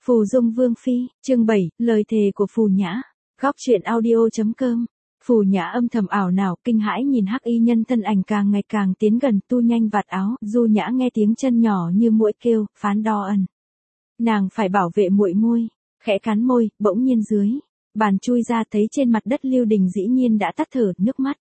Phù Dung Vương Phi, chương 7, lời thề của Phù Nhã. Góc truyện audio.com. Phù Nhã âm thầm ảo não, kinh hãi nhìn hắc y nhân thân ảnh càng ngày càng tiến gần, tu nhanh vạt áo. Du Nhã nghe tiếng chân nhỏ như muỗi kêu, phán đo ẩn. Nàng phải bảo vệ muội môi, khẽ cắn môi, bỗng nhiên dưới bàn chui ra thấy trên mặt đất Lưu Đình dĩ nhiên đã tắt thở, nước mắt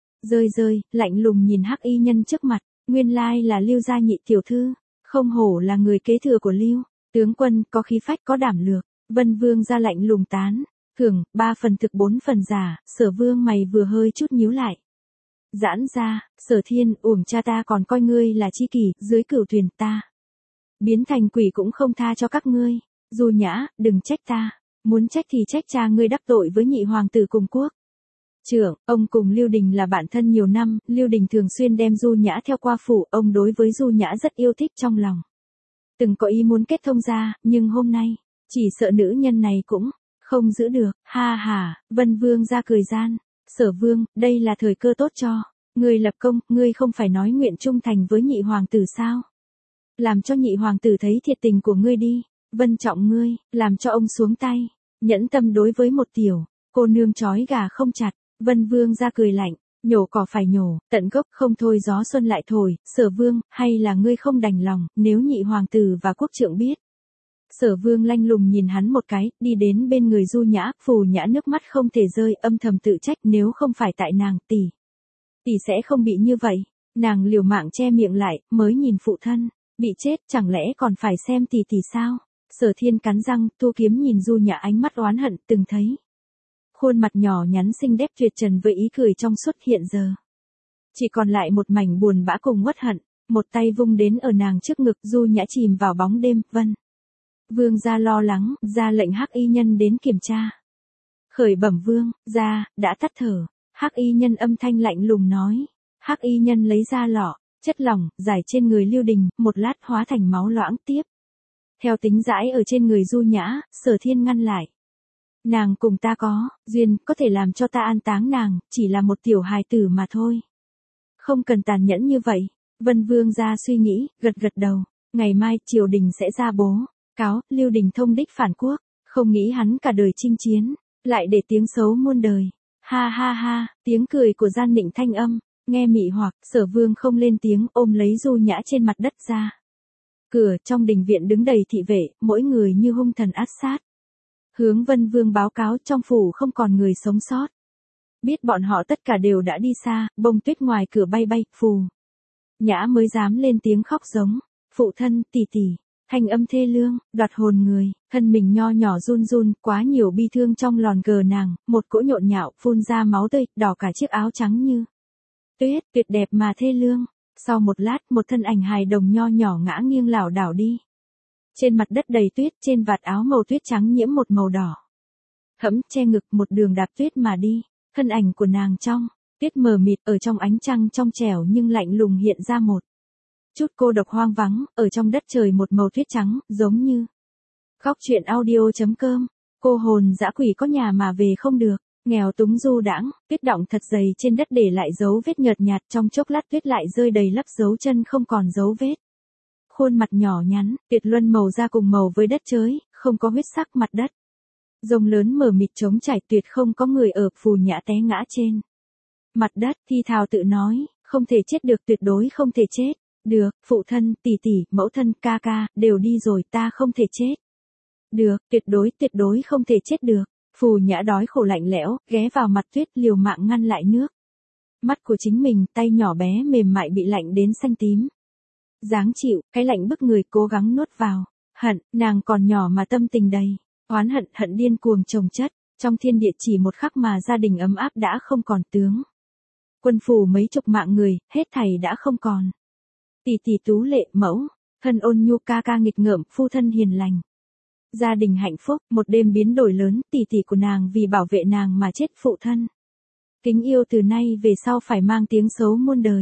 rơi, lạnh lùng nhìn hắc y nhân trước mặt, nguyên lai là Lưu gia nhị tiểu thư, không hổ là người kế thừa của Lưu tướng quân, có khí phách có đảm lược. Vân Vương ra lạnh lùng tán thưởng, 3 phần thực 4 phần giả. Sở Vương mày vừa hơi chút nhíu lại, giãn ra. Sở Thiên, uổng cha ta còn coi ngươi là chi kỷ, dưới cửu thuyền ta biến thành quỷ cũng không tha cho các ngươi. Du Nhã, đừng trách ta, muốn trách thì trách cha ngươi đắc tội với nhị hoàng tử cùng quốc trưởng. Ông cùng Lưu Đình là bạn thân nhiều năm, Lưu Đình thường xuyên đem Du Nhã theo qua phủ, ông đối với Du Nhã rất yêu thích trong lòng. Từng có ý muốn kết thông gia, nhưng hôm nay, chỉ sợ nữ nhân này cũng không giữ được. Ha ha, Vân Vương ra cười gian. Sở Vương, đây là thời cơ tốt cho ngươi lập công, ngươi không phải nói nguyện trung thành với nhị hoàng tử sao? Làm cho nhị hoàng tử thấy thiệt tình của ngươi đi, vân trọng ngươi, làm cho ông xuống tay, nhẫn tâm đối với một tiểu cô nương trói gà không chặt. Vân Vương ra cười lạnh, nhổ cỏ phải nhổ, tận gốc không thôi gió xuân lại thổi. Sở Vương, hay là ngươi không đành lòng, nếu nhị hoàng tử và quốc trưởng biết? Sở Vương lanh lùng nhìn hắn một cái, đi đến bên người Du Nhã. Phù Nhã nước mắt không thể rơi, âm thầm tự trách, nếu không phải tại nàng, tỷ sẽ không bị như vậy. Nàng liều mạng che miệng lại, mới nhìn phụ thân bị chết, chẳng lẽ còn phải xem tỷ sao? Sở Thiên cắn răng, thu kiếm nhìn Du Nhã, ánh mắt oán hận. Từng thấy khuôn mặt nhỏ nhắn xinh đẹp tuyệt trần với ý cười trong suốt, hiện giờ chỉ còn lại một mảnh buồn bã cùng uất hận. Một tay vung đến ở nàng trước ngực, Du Nhã chìm vào bóng đêm. Vân Vương gia lo lắng, ra lệnh hắc y nhân đến kiểm tra. Khởi bẩm Vương gia, đã tắt thở. Hắc y nhân âm thanh lạnh lùng nói. Hắc y nhân lấy ra lọ chất lỏng, giải trên người Lưu Đình, một lát hóa thành máu loãng. Tiếp theo tính rãi ở trên người Du Nhã. Sở Thiên ngăn lại. Nàng cùng ta có duyên, có thể làm cho ta an táng nàng, chỉ là một tiểu hài tử mà thôi. Không cần tàn nhẫn như vậy. Vân Vương ra suy nghĩ, gật đầu. Ngày mai triều đình sẽ ra bố cáo Lưu Đình thông đích phản quốc, không nghĩ hắn cả đời chinh chiến, lại để tiếng xấu muôn đời. Ha ha ha, tiếng cười của gian nịnh thanh âm, nghe mị hoặc. Sở Vương không lên tiếng, ôm lấy Du Nhã trên mặt đất ra cửa. Trong đình viện đứng đầy thị vệ, mỗi người như hung thần ác sát, hướng Vân Vương báo cáo trong phủ không còn người sống sót. Biết bọn họ tất cả đều đã đi xa, bông tuyết ngoài cửa bay. Phù Nhã mới dám lên tiếng khóc giống. Phụ thân, tỷ, thanh âm thê lương, đoạt hồn người, thân mình nho nhỏ run, quá nhiều bi thương trong lòn gờ nàng, một cỗ nhộn nhạo, phun ra máu tươi, đỏ cả chiếc áo trắng như tuyết, tuyệt đẹp mà thê lương. Sau một lát, một thân ảnh hài đồng nho nhỏ ngã nghiêng lảo đảo đi. Trên mặt đất đầy tuyết, trên vạt áo màu tuyết trắng nhiễm một màu đỏ thẫm, che ngực, một đường đạp tuyết mà đi. Thân ảnh của nàng trong tuyết mờ mịt, ở trong ánh trăng trong trẻo nhưng lạnh lùng hiện ra một chút cô độc hoang vắng, ở trong đất trời một màu tuyết trắng, giống như góc truyện audio.com. Cô hồn dã quỷ có nhà mà về không được, nghèo túng du đãng, tuyết đọng thật dày trên đất để lại dấu vết nhợt nhạt, trong chốc lát tuyết lại rơi đầy lấp dấu chân không còn dấu vết. Khuôn mặt nhỏ nhắn, tuyệt luân màu da cùng màu với đất trời, không có huyết sắc. Mặt đất rông lớn mờ mịt trống trải, tuyệt không có người ở. Phù Nhã té ngã trên mặt đất, thi thào tự nói, không thể chết được, tuyệt đối không thể chết được. Phụ thân, tỷ, mẫu thân, ca, đều đi rồi, ta không thể chết được, tuyệt đối không thể chết được. Phù Nhã đói khổ lạnh lẽo, ghé vào mặt tuyết, liều mạng ngăn lại nước mắt của chính mình, tay nhỏ bé mềm mại bị lạnh đến xanh tím. Dáng chịu, cái lạnh bức người, cố gắng nuốt vào hận. Nàng còn nhỏ mà tâm tình đầy oán hận điên cuồng chồng chất. Trong thiên địa chỉ một khắc mà gia đình ấm áp đã không còn, tướng quân phủ mấy chục mạng người, hết thảy đã không còn. Tỷ tú lệ, mẫu thân ôn nhu, ca nghịch ngợm, phu thân hiền lành. Gia đình hạnh phúc. Một đêm biến đổi lớn, tỷ của nàng vì bảo vệ nàng mà chết. Phụ thân kính yêu từ nay về sau phải mang tiếng xấu muôn đời.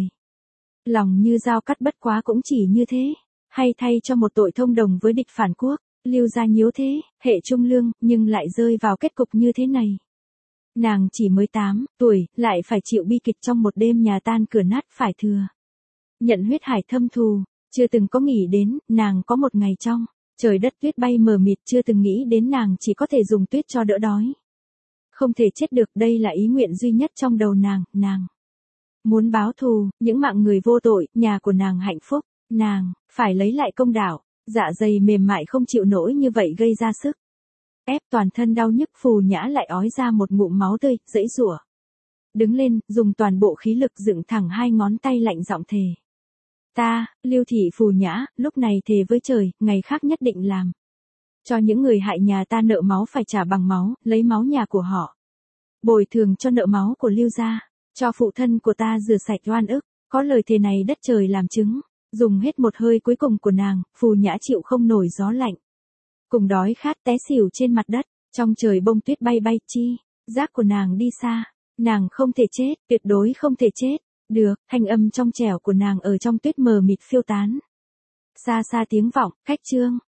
Lòng như dao cắt, bất quá cũng chỉ như thế. Hay thay cho một tội thông đồng với địch phản quốc, Lưu gia nhiếu thế, hệ trung lương, nhưng lại rơi vào kết cục như thế này. Nàng chỉ mới 8 tuổi, lại phải chịu bi kịch trong một đêm nhà tan cửa nát, phải thừa nhận huyết hải thâm thù. Chưa từng có nghĩ đến, nàng có một ngày trong Trời đất tuyết bay mờ mịt, chưa từng nghĩ đến nàng chỉ có thể dùng tuyết cho đỡ đói. Không thể chết được, đây là ý nguyện duy nhất trong đầu nàng muốn báo thù, những mạng người vô tội, nhà của nàng hạnh phúc, nàng phải lấy lại công đạo. Dạ dày mềm mại không chịu nổi như vậy gây ra sức ép, toàn thân đau nhức, Phù Nhã lại ói ra một ngụm máu tươi, giãy giụa. Đứng lên, dùng toàn bộ khí lực dựng thẳng hai ngón tay, lạnh giọng thề. Ta, Lưu thị Phù Nhã, lúc này thề với trời, ngày khác nhất định làm cho những người hại nhà ta nợ máu phải trả bằng máu, lấy máu nhà của họ bồi thường cho nợ máu của Lưu gia, cho phụ thân của ta rửa sạch oan ức. Có lời thề này đất trời làm chứng, dùng hết một hơi cuối cùng của nàng, Phù Nhã chịu không nổi gió lạnh, cùng đói khát té xỉu trên mặt đất. Trong trời bông tuyết bay bay, chi giác của nàng đi xa. Nàng không thể chết, tuyệt đối không thể chết được. Thanh âm trong trẻo của nàng ở trong tuyết mờ mịt phiêu tán. Xa xa tiếng vọng, khách trương.